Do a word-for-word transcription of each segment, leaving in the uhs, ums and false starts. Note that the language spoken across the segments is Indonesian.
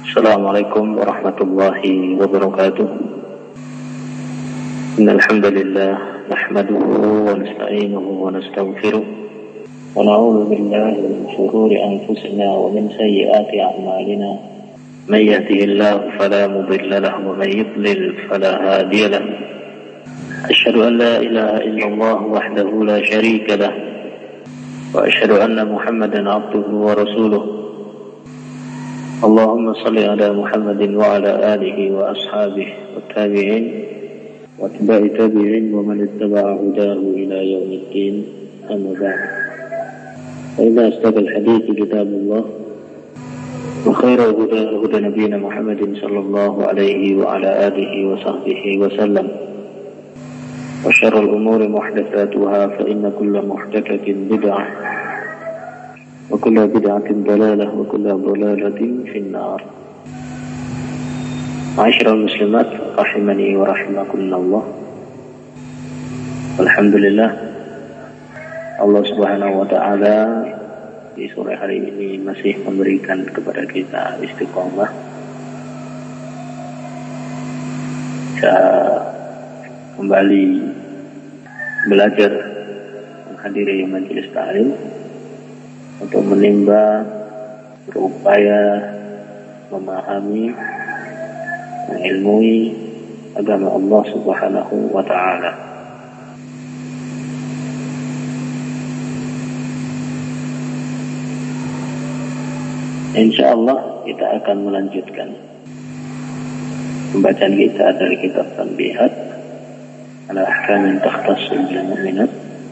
Assalamualaikum warahmatullahi wabarakatuh. Innal hamdalillah nahmaduhu wa nasta'inuhu wa nastaghfiruh wa na'udzu billahi min shururi anfusina wa min sayyiati a'malina. May yahdihillahu fala mudilla lahu wa may yudlil fala hadiya lahu. Asyhadu an la ilaha illallah wahdahu la syarika lahu wa asyhadu anna Muhammadan 'abduhu wa rasuluh. Allahumma salli ala Muhammadin wa ala alihi wa ashabihi wa tabi'in wa tabi'i tabi'in wa man ittaba'a hudahu ila yaumiddin. Amma ba'd. Fa inna asdaqal hadithi kitabullah wa khairal huda huda nabiyyina Muhammadin sallallahu alaihi wa ala alihi wa sahbihi wa sallam. Wa syarrul umuri muhdatsatuha fa inna kulla muhdatsatin bid'ah wa kullu bid'atin dalalah wa kullu dalalatin finnar. Ma'asyiral muslimat rahimani wa rahimakumullah. Alhamdulillah, Allah Subhanahu wa taala di sore hari ini masih memberikan kepada kita istiqomah, bisa kembali belajar menghadiri majelis ta'lim untuk menimba, berupaya memahami, mengilmui agama Allah Subhanahu wa ta'ala. Insyaallah kita akan melanjutkan pembacaan kita dari kitab Tanbihat ala ahkamin takhtassu bil mu'minat.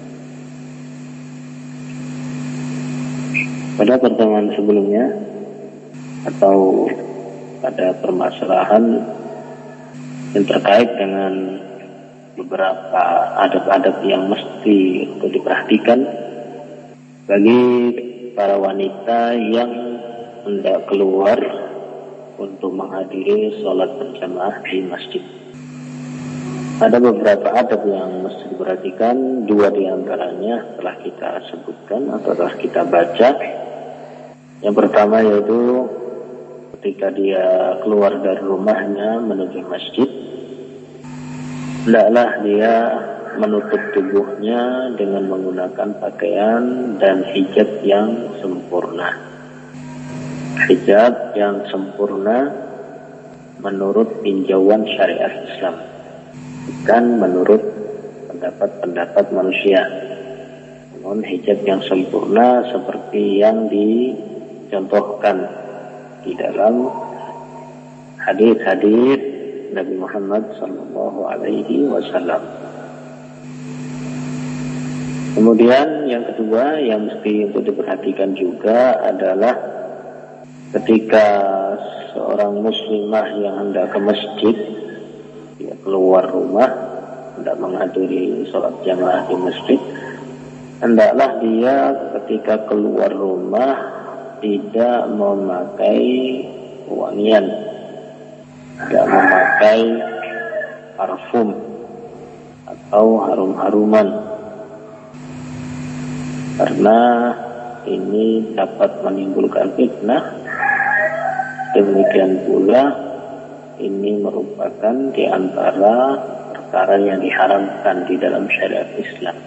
Pada pertemuan sebelumnya atau pada permasalahan yang terkait dengan beberapa adab-adab yang mesti untuk diperhatikan bagi para wanita yang hendak keluar untuk menghadiri sholat berjamaah di masjid. Ada beberapa adab yang mesti diperhatikan. Dua di antaranya telah kita sebutkan atau telah kita baca. Yang pertama yaitu ketika dia keluar dari rumahnya menuju masjid, hendaklah dia menutup tubuhnya dengan menggunakan pakaian dan hijab yang sempurna. Hijab yang sempurna menurut tinjauan syariat Islam, bukan menurut pendapat-pendapat manusia. Namun hijab yang sempurna seperti yang dicontohkan di dalam hadis-hadis Nabi Muhammad sallallahu alaihi wasallam. Kemudian yang kedua yang mesti untuk diperhatikan juga adalah ketika seorang muslimah yang hendak ke masjid, dia keluar rumah hendak menghadiri sholat jamaah di masjid, hendaklah dia ketika keluar rumah tidak memakai wangian, tidak memakai parfum atau harum-haruman, karena ini dapat menimbulkan fitnah. Demikian pula ini merupakan di antara perkara yang diharamkan di dalam syariat Islam,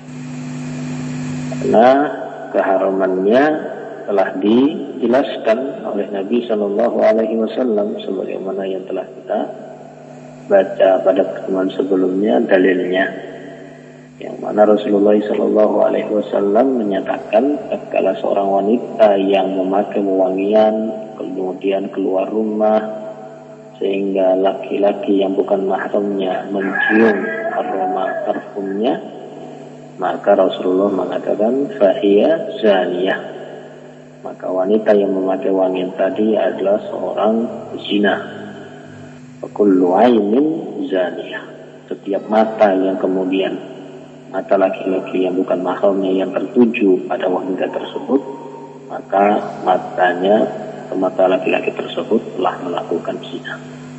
karena keharamannya telah dijelaskan oleh Nabi Shallallahu Alaihi Wasallam sebagaimana yang telah kita baca pada pertemuan sebelumnya dalilnya, yang mana Rasulullah Shallallahu Alaihi Wasallam menyatakan tatkala seorang wanita yang memakai wewangian kemudian keluar rumah sehingga laki-laki yang bukan mahramnya mencium aroma parfumnya, maka Rasulullah mengatakan fahiya zaniyah, maka wanita yang memakai wangian tadi adalah seorang zina. Kullu ainin zaniyah, setiap mata yang kemudian mata laki-laki yang bukan mahramnya yang tertuju pada wanita tersebut, maka matanya mata laki-laki tersebut telah melakukan zina.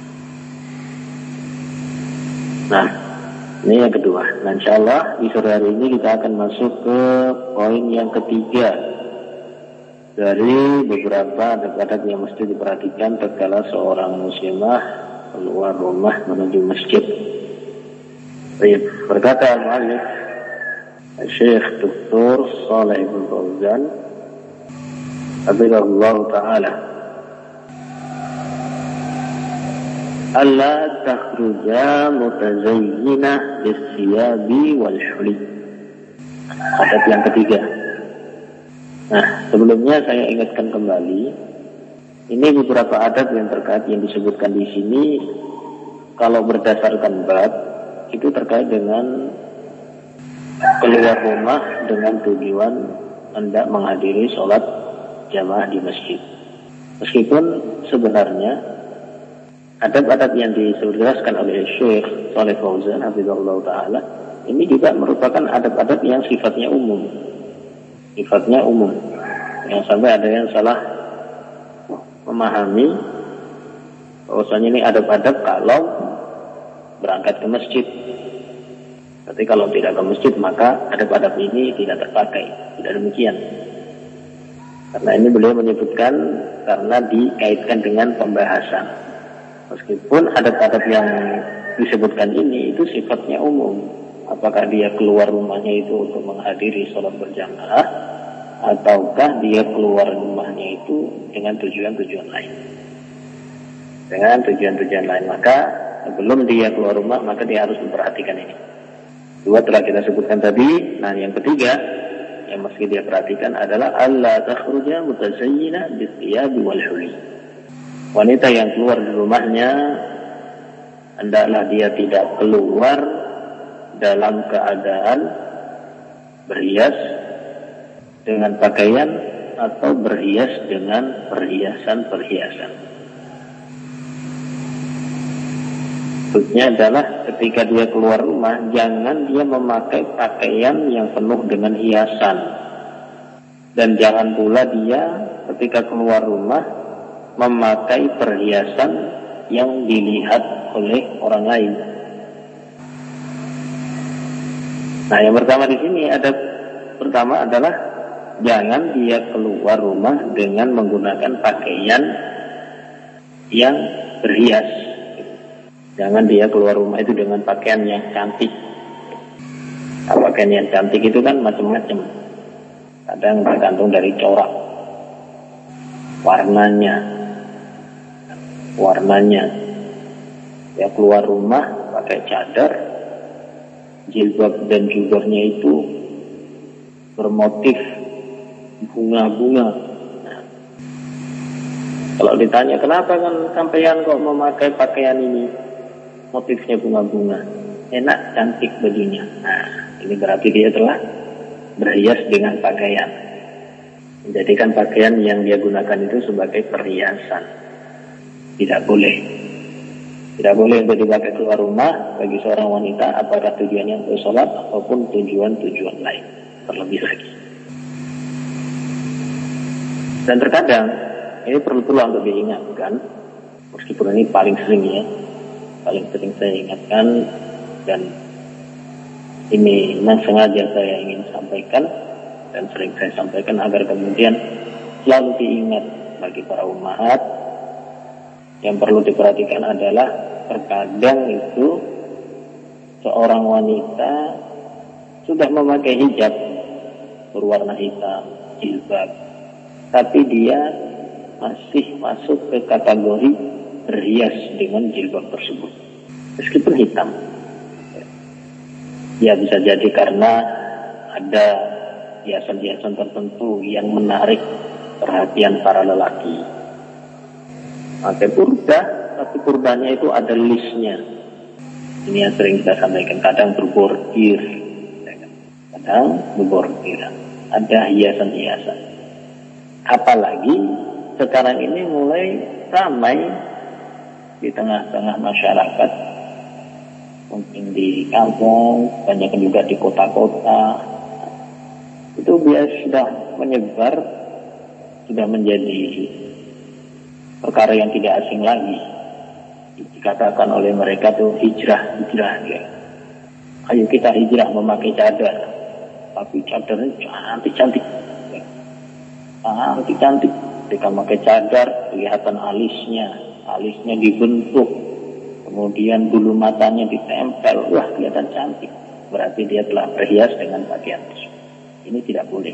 Nah, ini yang kedua. Nah, insyaallah di sore hari ini kita akan masuk ke poin yang ketiga, dari beberapa adab-adab yang mesti diperhatikan tatkala seorang muslimah keluar rumah menuju masjid. Baik, berkata al-muallif Syekh Doktor Shalih bin Fauzan hafizahullah taala, alla takhruja mutazayyinah bis-siyabi wal huli. Adab yang ketiga. Nah, sebelumnya saya ingatkan kembali, ini beberapa adab yang terkait yang disebutkan di sini. Kalau berdasarkan bab itu terkait dengan keluar rumah dengan tujuan hendak menghadiri sholat jamaah di masjid. Meskipun sebenarnya adab-adab yang dijelaskan oleh Syekh Shalih Fauzan hafizahullah taala ini juga merupakan adab-adab yang sifatnya umum. Sifatnya umum. Yang sampai ada yang salah memahami bahwasanya ini adab-adab kalau berangkat ke masjid. Tapi kalau tidak ke masjid maka adab-adab ini tidak terpakai. Tidak demikian. Karena ini beliau menyebutkan karena dikaitkan dengan pembahasan. Meskipun adab-adab yang disebutkan ini itu sifatnya umum. Apakah dia keluar rumahnya itu untuk menghadiri sholat berjamaah, ataukah dia keluar rumahnya itu dengan tujuan-tujuan lain. Dengan tujuan-tujuan lain. Maka sebelum dia keluar rumah maka dia harus memperhatikan ini. Dua telah kita sebutkan tadi. Nah, yang ketiga yang mesti dia perhatikan adalah alla takhruja mutazayyinah bis-siyabi wal huli. Wanita yang keluar dari rumahnya hendaklah dia tidak keluar dalam keadaan berhias dengan pakaian atau berhias dengan perhiasan-perhiasan. Maksudnya adalah ketika dia keluar rumah, jangan dia memakai pakaian yang penuh dengan hiasan. Dan jangan pula dia ketika keluar rumah memakai perhiasan yang dilihat oleh orang lain. Nah, yang pertama di sini ada pertama adalah jangan dia keluar rumah dengan menggunakan pakaian yang berhias. Jangan dia keluar rumah itu dengan pakaian yang cantik. Nah, pakaian yang cantik itu kan macam-macam. Kadang tergantung dari corak, warnanya, warnanya. Ya keluar rumah pakai cadar, jilbab dan jubahnya itu bermotif bunga-bunga. Nah, kalau ditanya kenapa kan sampeyan kok memakai pakaian ini? Motifnya bunga-bunga, enak, cantik bajunya. Nah, ini berarti dia telah berhias dengan pakaian, menjadikan pakaian yang dia gunakan itu sebagai perhiasan. Tidak boleh, tidak boleh untuk dipakai keluar rumah bagi seorang wanita, apakah tujuannya untuk sholat ataupun tujuan-tujuan lain. Terlebih lagi. Dan terkadang ini perlu pula untuk diingatkan, meskipun ini paling sering ya. paling sering saya ingatkan dan ini memang sengaja saya ingin sampaikan dan sering saya sampaikan agar kemudian selalu diingat bagi para ummahat. Yang perlu diperhatikan adalah terkadang itu seorang wanita sudah memakai hijab berwarna hitam, jilbab, tapi dia masih masuk ke kategori berhias dengan jilbab tersebut meskipun hitam. Ya bisa jadi karena ada hiasan-hiasan tertentu yang menarik perhatian para lelaki. Pakai purda, tapi purdanya itu ada listnya. Ini yang sering kita sampaikan, kadang berbordir, kadang berbordir, ada hiasan-hiasan. Apalagi sekarang ini mulai ramai di tengah-tengah masyarakat, mungkin di kampung, banyak juga di kota-kota, itu biasa sudah menyebar, sudah menjadi perkara yang tidak asing lagi. Dikatakan oleh mereka tuh hijrah, hijrah ya. Ayo kita hijrah memakai cadar, tapi cadarnya cantik-cantik. cantik-cantik. Ketika pakai cadar, kelihatan alisnya, alisnya dibentuk, kemudian bulu matanya ditempel, wah kelihatan cantik. Berarti dia telah berhias dengan pakaian tersebut. Ini tidak boleh.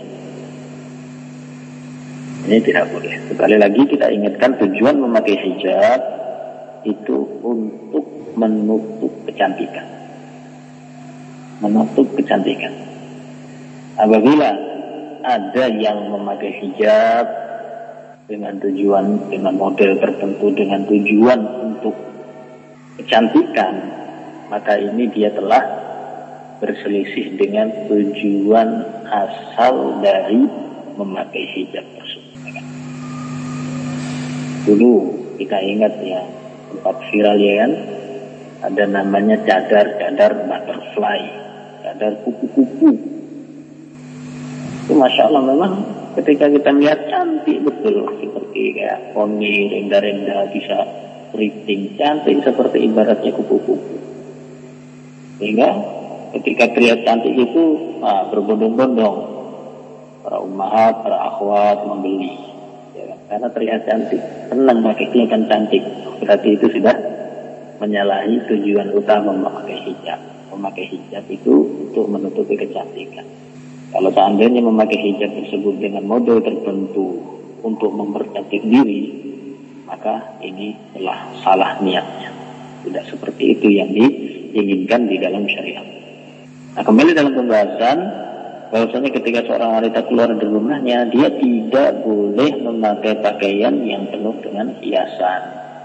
Ini tidak boleh. Sekali lagi kita ingatkan, tujuan memakai hijab itu untuk menutup kecantikan. Menutup kecantikan. Apabila ada yang memakai hijab dengan tujuan, dengan model tertentu, dengan tujuan untuk kecantikan, maka ini dia telah berselisih dengan tujuan asal dari memakai hijab tersebut. Dulu kita ingat ya, sempat viral ya kan, ada namanya cadar-cadar butterfly, cadar kupu-kupu. Itu Masya Allah memang ketika kita lihat cantik betul, seperti kayak poni, renda-renda bisa keriting, cantik seperti ibaratnya kupu-kupu. Sehingga ketika terlihat cantik itu nah, berbondong-bondong para ummahat, para akhwat membeli, ya, karena terlihat cantik, senang pakai kelihatan cantik. Berarti itu sudah menyalahi tujuan utama memakai hijab. Memakai hijab itu untuk menutupi kecantikan. Kalau seandainya memakai hijab tersebut dengan model tertentu untuk mempercantik diri, maka ini telah salah niatnya. Tidak seperti itu yang diinginkan di dalam syariat. Nah, kembali dalam pembahasan, bahwasanya ketika seorang wanita keluar dari rumahnya, dia tidak boleh memakai pakaian yang penuh dengan hiasan.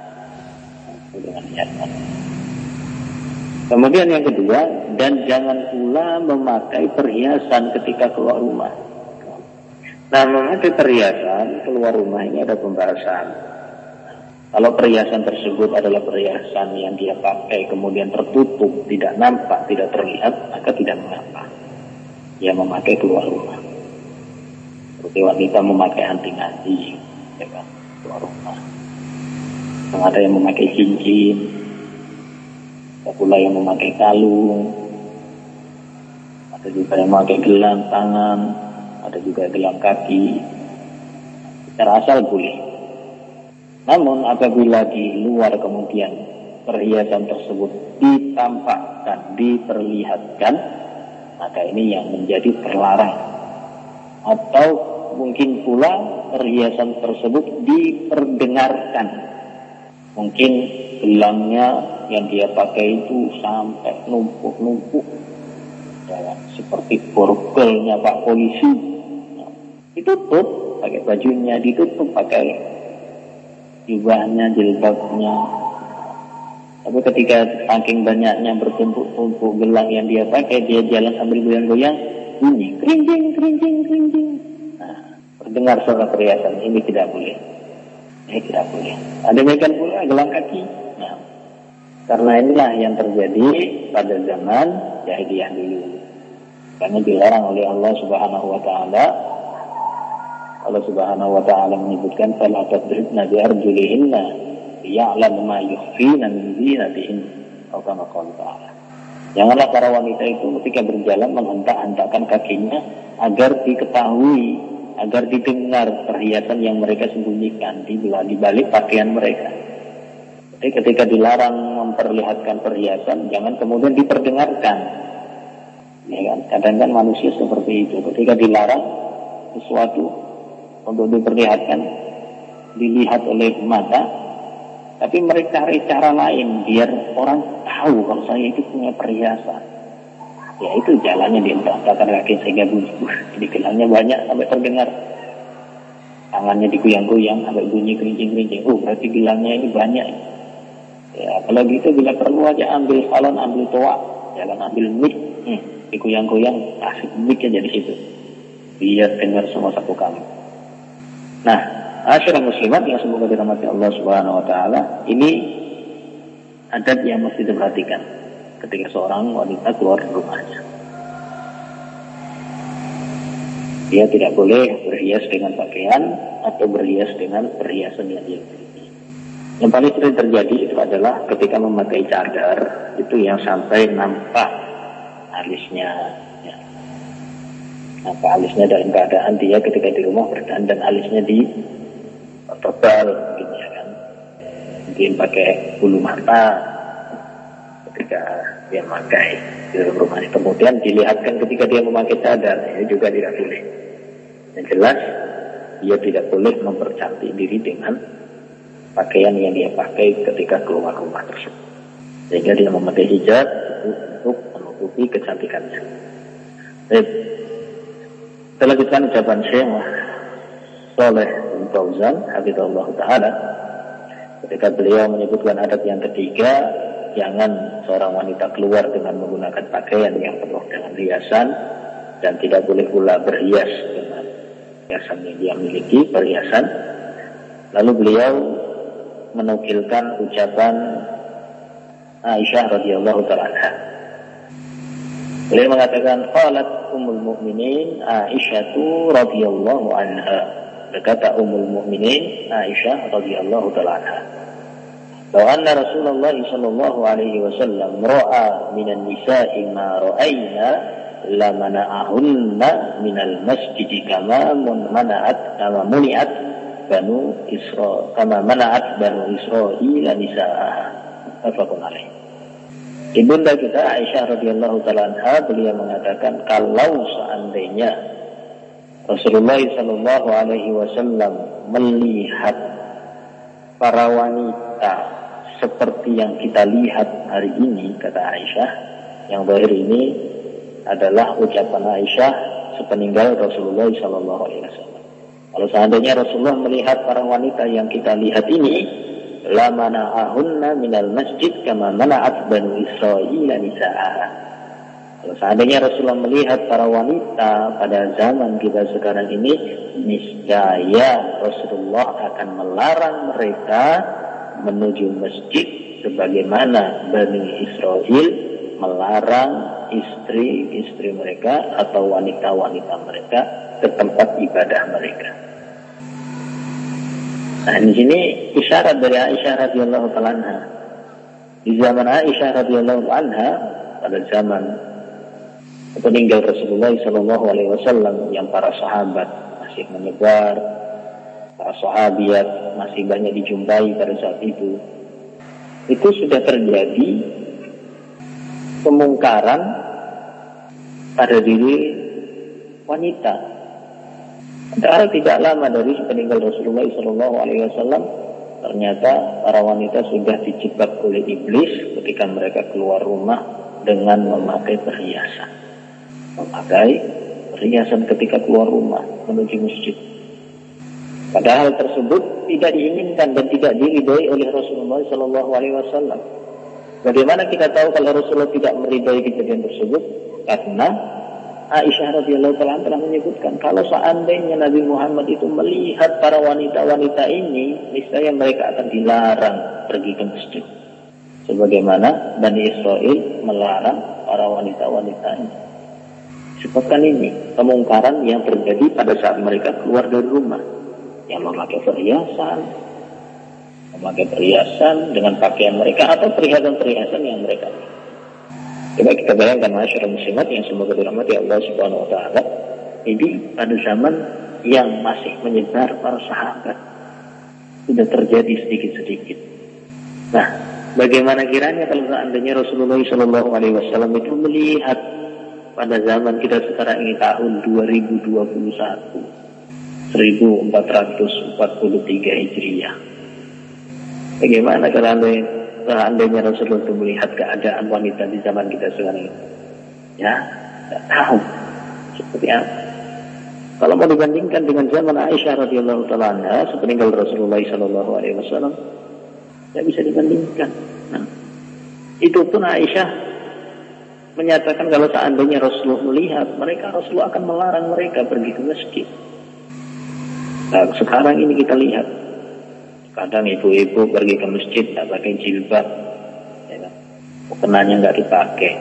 Dengan hiasan. Kemudian yang kedua, dan jangan pula memakai perhiasan ketika keluar rumah. Nah, memakai perhiasan keluar rumah ini ada pembahasan. Kalau perhiasan tersebut adalah perhiasan yang dia pakai kemudian tertutup, tidak nampak, tidak terlihat, maka tidak mengapa dia memakai keluar rumah. Seperti wanita memakai anting-anting, ya kan, keluar rumah. Ada yang memakai cincin, ada pula yang memakai kalung, ada juga yang memakai gelang tangan, ada juga gelang kaki. Secara asal boleh. Namun apabila di luar kemudian perhiasan tersebut ditampakkan, diperlihatkan, maka ini yang menjadi terlarang. Atau mungkin pula perhiasan tersebut diperdengarkan. Mungkin gelangnya yang dia pakai itu sampai numpuk-numpuk, ya, seperti borgolnya Pak Polisi. Nah, ditutup pakai bajunya, ditutup pakai jubahnya, jilbabnya. Tapi ketika saking banyaknya bertumpuk-tumpuk gelang yang dia pakai, dia jalan sambil goyang-goyang, bunyi kerinjing, kerinjing, kerinjing. Nah, terdengar suara perhiasan. Ini tidak boleh. Ini tidak boleh. Ada bagian pula gelang kaki. Nah, karena inilah yang terjadi pada zaman jahiliyah dulu. Karena dilarang oleh Allah Subhanahu Wa Taala. Allah Subhanahu Wa Taala menyebutkan fala tadribna bi arjulihinna liya'lamu ma yukhfina min zinatihin. Atau kama qala ta'ala. Janganlah para wanita itu ketika berjalan menghentak-hentakkan kakinya agar diketahui, agar didengar perhiasan yang mereka sembunyikan di balik pakaian mereka. Jadi ketika dilarang memperlihatkan perhiasan, jangan kemudian diperdengarkan. Ya kan? Kadang-kadang manusia seperti itu. Ketika dilarang sesuatu untuk diperlihatkan, dilihat oleh mata, tapi mereka cari cara lain biar orang tahu kalau saya itu punya perhiasan. Ya itu jalannya dihentak-hentakkan kaki sehingga bunyi. Jadi gelangnya banyak sampai terdengar. Tangannya digoyang-goyang sampai bunyi kerincing-kerincing. Oh berarti gelangnya ini banyak. Ya kalau gitu bila perlu aja ambil salon, ambil toa, jangan ambil mic, hmm, digoyang-goyang, kasih mic aja di situ. Biar dengar semua satu kali. Nah, asyirah muslimat yang semoga dirahmati Allah Subhanahu Wa Taala, ini adat yang mesti diperhatikan ketika seorang wanita keluar dari rumahnya. Dia tidak boleh berhias dengan pakaian atau berhias dengan perhiasan yang dia miliki. Yang paling sering terjadi itu adalah ketika memakai cadar, itu yang sampai nampak alisnya. Ya. Maka alisnya dalam keadaan dia ketika di rumah berdandan alisnya di tebal, mungkin ya kan, mungkin pakai bulu mata ketika dia memakai di dalam rumahnya. Kemudian dilihatkan ketika dia memakai cadar, ini juga tidak boleh. Yang jelas dia tidak boleh mempercantik diri dengan pakaian yang dia pakai ketika keluar rumah tersebut, sehingga dia memakai hijab untuk menutupi kecantikannya. Baik, kita lanjutkan ucapan Syekh Shalih bin Fauzan hafizahullah taala ketika beliau menyebutkan adab yang ketiga, jangan seorang wanita keluar dengan menggunakan pakaian yang penuh dengan hiasan, dan tidak boleh pula berhias dengan hiasan yang dia miliki, perhiasan. Lalu beliau menukilkan ucapan Aisyah radhiyallahu ta'ala anha. Beliau mengatakan, qalat ummul mukminin Aisyah radhiyallahu anha. Berkata ummul mukminin Aisyah radhiyallahu ta'ala anha, bahwa anna Rasulullah sallallahu alaihi wasallam ra'a minan nisa'i ma ra'ayna la mana'ahunna minal masjidi kama mana'at kama muni'at banu Isra kama mana'at banu Israil nisa'aha. Tafaqun alaih. Ibunda kita Aisyah radhiyallahu ta'ala anha, beliau mengatakan, kalau seandainya Rasulullah sallallahu alaihi wasallam melihat para wanita seperti yang kita lihat hari ini, kata Aisyah, yang zahir ini adalah ucapan Aisyah sepeninggal Rasulullah sallallahu alaihi wasallam. Kalau seandainya Rasulullah melihat para wanita yang kita lihat ini, la mana'ahunna minal masjid kama mana'at banu Israil nisa'aha. Kalau seandainya Rasulullah melihat para wanita pada zaman kita sekarang ini, niscaya Rasulullah akan melarang mereka menuju masjid sebagaimana Bani Israil melarang istri-istri mereka atau wanita-wanita mereka ke tempat ibadah mereka. Nah, di sini isyarat dari Aisyah radhiyallahu ta'ala anha. Di zaman Aisyah radhiyallahu anha, pada zaman peninggal Rasulullah sallallahu alaihi wasallam, yang para sahabat masih menyebar, para sahabiat masih banyak dijumpai pada saat itu, itu sudah terjadi kemungkaran pada diri wanita. Karena tidak lama dari peninggal Rasulullah sallallahu alaihi wasallam, ternyata para wanita sudah dijebak oleh iblis ketika mereka keluar rumah dengan memakai perhiasan. Memakai perhiasan ketika keluar rumah menuju masjid. Padahal tersebut tidak diinginkan dan tidak diridhoi oleh Rasulullah sallallahu alaihi wasallam. Bagaimana kita tahu kalau Rasulullah tidak meridhoi kejadian tersebut? Karena Aisyah radhiyallahu ta'ala telah menyebutkan, kalau seandainya Nabi Muhammad itu melihat para wanita-wanita ini, niscaya mereka akan dilarang pergi ke masjid, sebagaimana Bani Israil melarang para wanita-wanita ini. Sebabkan ini kemungkaran yang terjadi pada saat mereka keluar dari rumah, yang memakai perhiasan, memakai perhiasan dengan pakaian mereka atau perhiasan-perhiasan yang mereka. Coba kita bayangkan masyarakat muslimat yang semoga dirahmati Allah Subhanahu wa taala, ini pada zaman yang masih menyebar para sahabat sudah terjadi sedikit-sedikit. Nah, bagaimana kiranya kalau seandainya Rasulullah sallallahu alaihi wasallam itu melihat pada zaman kita sekarang ini tahun dua ribu dua puluh satu, seribu empat ratus empat puluh tiga Hijriah. Bagaimana kalau seandainya Rasulullah itu melihat keadaan wanita di zaman kita sekarang ini? Ya, tidak tahu seperti apa. Kalau mau dibandingkan dengan zaman Aisyah radhiyallahu ta'ala anha sepeninggal Rasulullah sallallahu alaihi wasallam, tidak bisa dibandingkan. Nah, itu pun Aisyah menyatakan kalau seandainya Rasulullah melihat mereka, Rasulullah akan melarang mereka pergi ke masjid. Nah, sekarang ini kita lihat, kadang ibu-ibu pergi ke masjid tak pakai jilbab, ya kan? Mukenanya nggak dipakai.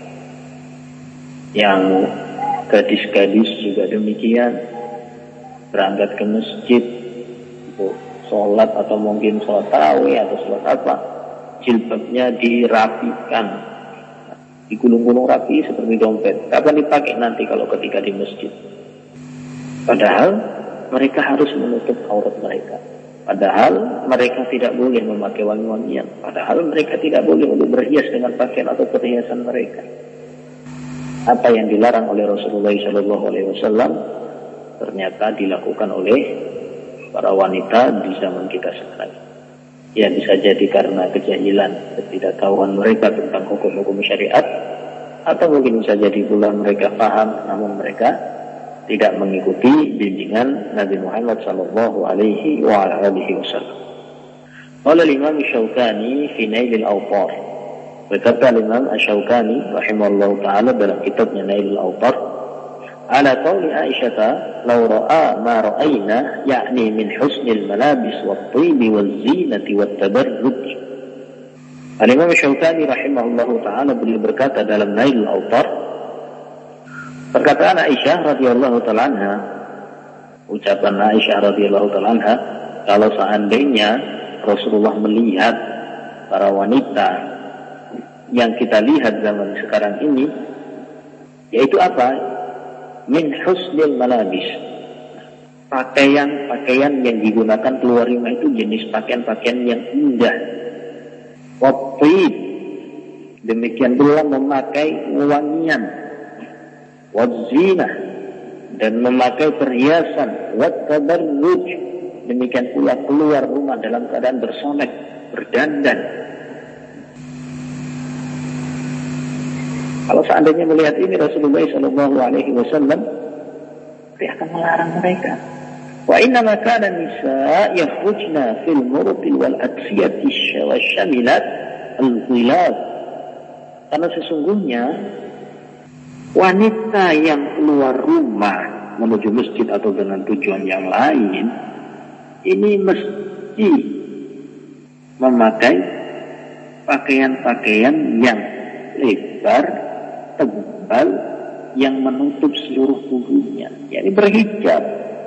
Yang gadis-gadis juga demikian, berangkat ke masjid untuk sholat atau mungkin sholat tarawih atau sholat apa, jilbabnya dirapikan, digulung-gulung rapi seperti dompet. Kapan dipakai nanti kalau ketika di masjid? Padahal mereka harus menutup aurat mereka. Padahal mereka tidak boleh memakai wangi-wangian. Padahal mereka tidak boleh untuk berhias dengan pakaian atau perhiasan mereka. Apa yang dilarang oleh Rasulullah shallallahu alaihi wasallam ternyata dilakukan oleh para wanita di zaman kita sekarang. Ya, bisa jadi karena kejahilan, ketidaktahuan mereka tentang hukum-hukum syariat, atau mungkin bisa jadi pula mereka paham namun mereka tidak mengikuti bimbingan Nabi Muhammad sallallahu alaihi wasallam. Qala Imam Syaukani fi Nailil Awtar. Berkata Imam Asy-Syaukani rahimahullahu taala dalam kitabnya Nailul Awtar, ala qauli Aisyah, law ra'a ma ra'ayna, yakni min husnil malabis wat-thib waz-zinati wat-tabarruj. Imam Syaukani rahimahullahu taala beliau berkata dalam Nailul Awtar, perkataan Aisyah radhiyallahu taala anha, ucapan Aisyah radhiyallahu taala anha, kalau seandainya Rasulullah melihat para wanita yang kita lihat zaman sekarang ini, yaitu apa? Min husnil malabis, pakaian-pakaian yang digunakan keluar rumah itu jenis pakaian-pakaian yang indah. Wattib, demikian pula memakai wangian. Wazzinah, dan memakai perhiasan. Wattabarruj, demikian pula keluar rumah dalam keadaan bersonek, berdandan. Kalau seandainya melihat ini Rasulullah shallallahu alaihi wasallam, dia akan melarang mereka. Wa inna ma kana nisa yakhrujna fil murti wal aksiyati wasyamilat al-ghilab. Karena sesungguhnya wanita yang keluar rumah menuju masjid atau dengan tujuan yang lain, ini mesti memakai pakaian-pakaian yang lebar, tebal, yang menutup seluruh tubuhnya, yakni berhijab.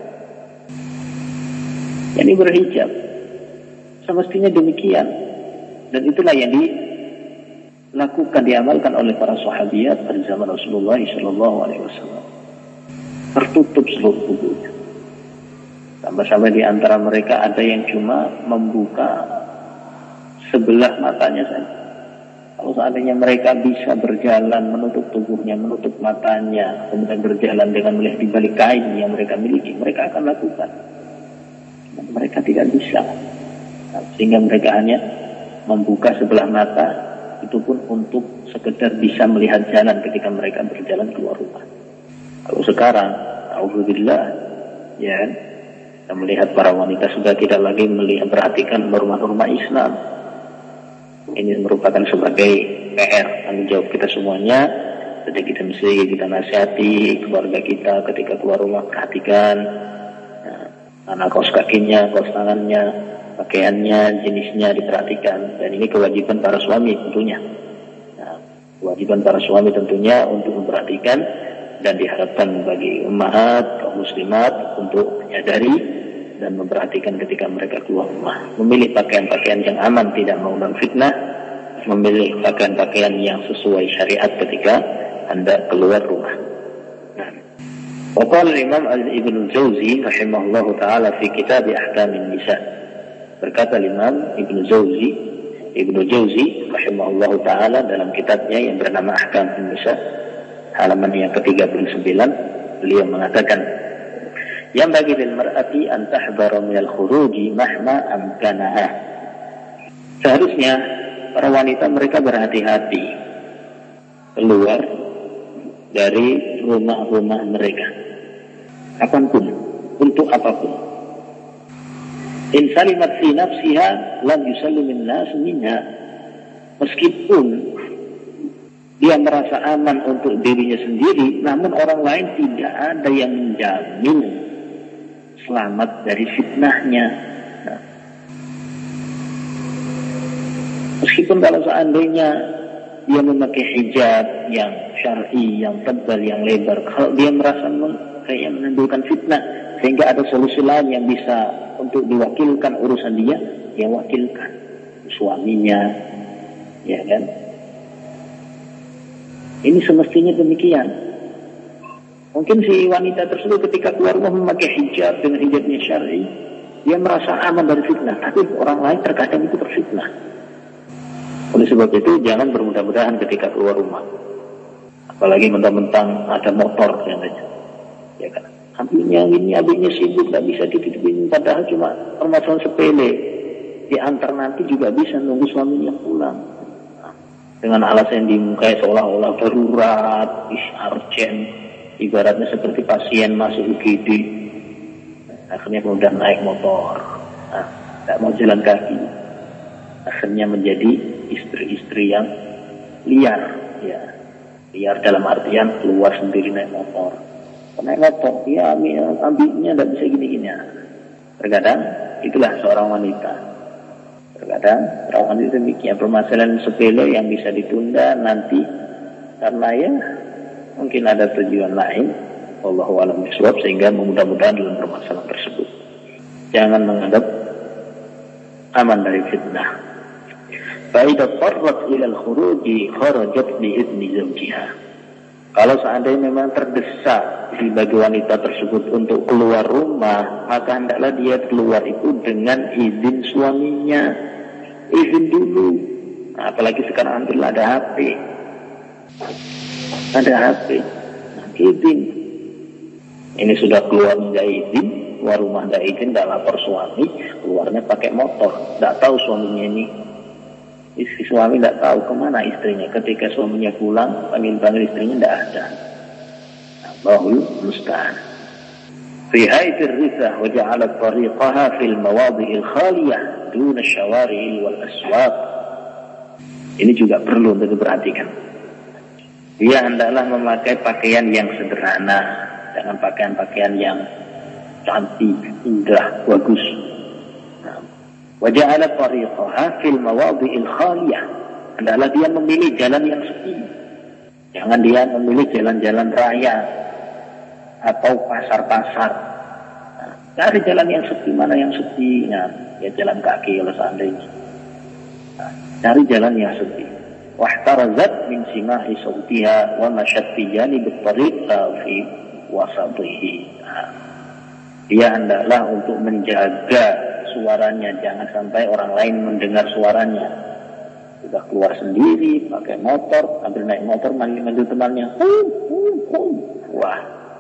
Yakni berhijab. Semestinya demikian. Dan itulah yang dilakukan, diamalkan oleh para sahabiat pada zaman Rasulullah shallallahu alaihi wasallam. Tertutup seluruh tubuhnya. Sampai-sampai di antara mereka ada yang cuma membuka sebelah matanya saja. Kalau seandainya mereka bisa berjalan menutup tubuhnya, menutup matanya, kemudian berjalan dengan melihat di balik kain yang mereka miliki, mereka akan lakukan. Dan mereka tidak bisa. Nah, sehingga mereka hanya membuka sebelah mata, itu pun untuk sekedar bisa melihat jalan ketika mereka berjalan keluar rumah. Kalau sekarang, alhamdulillah, ya, kita melihat para wanita sudah tidak lagi melihat perhatikan norma-norma Islam. Ini merupakan sebagai P R, tanggung jawab kita semuanya. Jadi kita mesti kita nasihati keluarga kita ketika keluar rumah, perhatikan nah, anak kaos kakinya, kaos tangannya, pakaiannya, jenisnya diperhatikan. Dan ini kewajiban para suami tentunya. Nah, kewajiban para suami tentunya untuk memperhatikan, dan diharapkan bagi ummahat, kaum muslimat untuk menyadari dan memperhatikan ketika mereka keluar rumah. Memilih pakaian-pakaian yang aman, tidak mengundang fitnah. Memilih pakaian-pakaian yang sesuai syariat ketika Anda keluar rumah. Waqala Imam Ibnu Jauzi rahimahullahu taala fi kitab Ahkamin Nisa. Berkata Imam Ibnu Jauzi, Ibnu Jauzi rahimahullahu taala dalam kitabnya yang bernama Ahkamin Nisa, halaman yang ke tiga puluh sembilan, beliau mengatakan, yang bagi lil mar'ati an tahdhara min al-khuruji mahma amkanaha. Seharusnya para wanita mereka berhati-hati keluar dari rumah-rumah mereka kapanpun, untuk apapun. In salimat fi nafsiha lam yusallimin nas minha. Meskipun dia merasa aman untuk dirinya sendiri, namun orang lain tidak ada yang menjamin selamat dari fitnahnya. Nah, meskipun kalau seandainya dia memakai hijab yang syar'i, yang tebal, yang lebar, kalau dia merasa kayak menimbulkan fitnah, sehingga ada solusi lain yang bisa untuk diwakilkan urusan dia, dia wakilkan suaminya, ya kan? Ini semestinya demikian. Mungkin si wanita tersebut ketika keluar rumah memakai hijab dengan hijabnya syar'i, dia merasa aman dari fitnah, tapi orang lain terkadang itu terfitnah. Oleh sebab itu jangan bermudah-mudahan ketika keluar rumah. Apalagi mentang-mentang ada motor yang aja. Ya kan? Ambilnya ini, ambilnya sibuk, tidak bisa dititipin, padahal cuma permasalahan sepele. Diantar nanti juga bisa nunggu suaminya pulang. Nah, dengan alasan dimukai seolah-olah darurat, is urgent, ibaratnya seperti pasien masuk U G D. Akhirnya kemudian naik motor, nah, tidak mau jalan kaki. Akhirnya menjadi istri-istri yang liar, ya. Liar dalam artian keluar sendiri naik motor. Naik motor, ya ambil, ambilnya tidak bisa gini-gini. Terkadang itulah seorang wanita. Terkadang seorang wanita demikian, permasalahan sepele yang bisa ditunda nanti karena ya mungkin ada tujuan lain. Wallahu a'lam bishawab, sehingga mudah-mudahan dalam permasalahan tersebut jangan menganggap aman dari fitnah. Fa idza qarrat ila al-khuruji kharajat bi idzni zawjiha. Kalau seandainya memang terdesak si bagi wanita tersebut untuk keluar rumah, maka hendaklah dia keluar itu dengan izin suaminya. Izin dulu. Nah, apalagi sekarang hampir ada H P. Ada H P. Nah, izin. Ini sudah keluar nggak izin, keluar rumah nggak izin, nggak lapor suami, keluarnya pakai motor. Nggak tahu suaminya ini. Istri suami tidak tahu kemana istrinya. Ketika suaminya pulang, panggil-panggil istrinya tidak ada. Allahul musta'an. Fi haitir rizah wa ja'ala tariqaha fil mawadhi'il khaliyah duna syawari' wal aswaq. Ini juga perlu untuk diperhatikan. Dia hendaklah memakai pakaian yang sederhana, jangan pakaian-pakaian yang cantik, indah, bagus. Waja'ala tariqaha fil mawadhi'il khaliyah. Hendaklah dia memilih jalan yang sepi. Jangan dia memilih jalan-jalan raya atau pasar-pasar. Nah, cari jalan yang sepi, mana yang sepi? Nah, ya jalan kaki kalau seandainya. Nah, cari jalan yang sepi. Wahtarazat min simahi sawtiha wa masyat fi janibit tariq fi wasatihi. Nah, dia hendaklah untuk menjaga suaranya, jangan sampai orang lain mendengar suaranya. Sudah keluar sendiri, pakai motor, ambil naik motor, manggil-manggil temannya. Hum, hum, hum. Wah.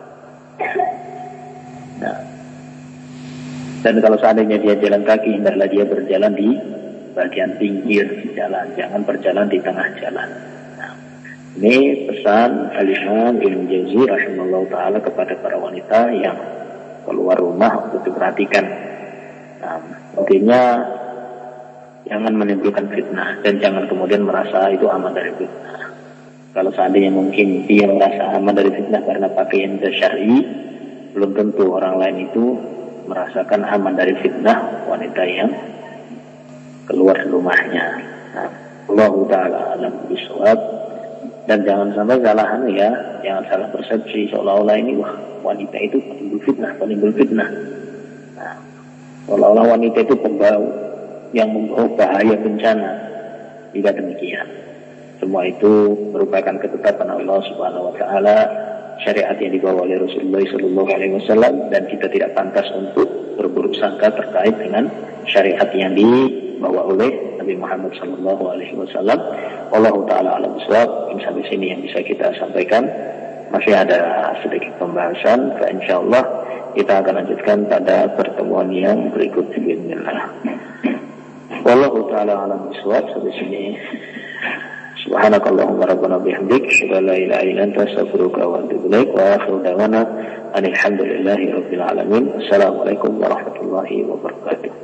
Nah. Dan kalau seandainya dia jalan kaki, hendaklah dia berjalan di bagian pinggir jalan, jangan berjalan di tengah jalan. Nah, ini pesan Al-Imam Ibnu Jauzi rahimahullah ta'ala kepada para wanita yang keluar rumah untuk diperhatikan. Nah, intinya jangan menimbulkan fitnah dan jangan kemudian merasa itu aman dari fitnah. Kalau seandainya mungkin dia merasa aman dari fitnah karena pakaian syar'i, belum tentu orang lain itu merasakan aman dari fitnah wanita yang keluar rumahnya. Nah, Allah Ta'ala alam bisawab. Dan jangan sampai salahan ya, jangan salah persepsi seolah-olah ini wah wanita itu penimbul fitnah, penimbul fitnah. Nah, seolah-olah wanita itu pembau yang membawa bahaya bencana. Tidak demikian. Semua itu merupakan ketetapan Allah Subhanahu wa taala, syariat yang dibawa oleh Rasulullah sallallahu alaihi wasallam, dan kita tidak pantas untuk berburuk sangka terkait dengan syariat yang dibawa oleh Nabi Muhammad sallallahu alaihi wasallam. Wallahu taala a'lam bishawab. Sampai sini yang bisa kita sampaikan. Masih ada sedikit pembahasan, insyaallah kita akan lanjutkan pada pertemuan yang berikut. Bismillah. Wallahu ta'ala alam bisawab. Sampai sini. Subhanakallahumma rabbana bihamdik, asyhadu an la ilaha illa anta, astaghfiruka wa atubu ilaik. Wa akhiru da'wana alhamdulillahi rabbil alamin. Assalamualaikum warahmatullahi wabarakatuh.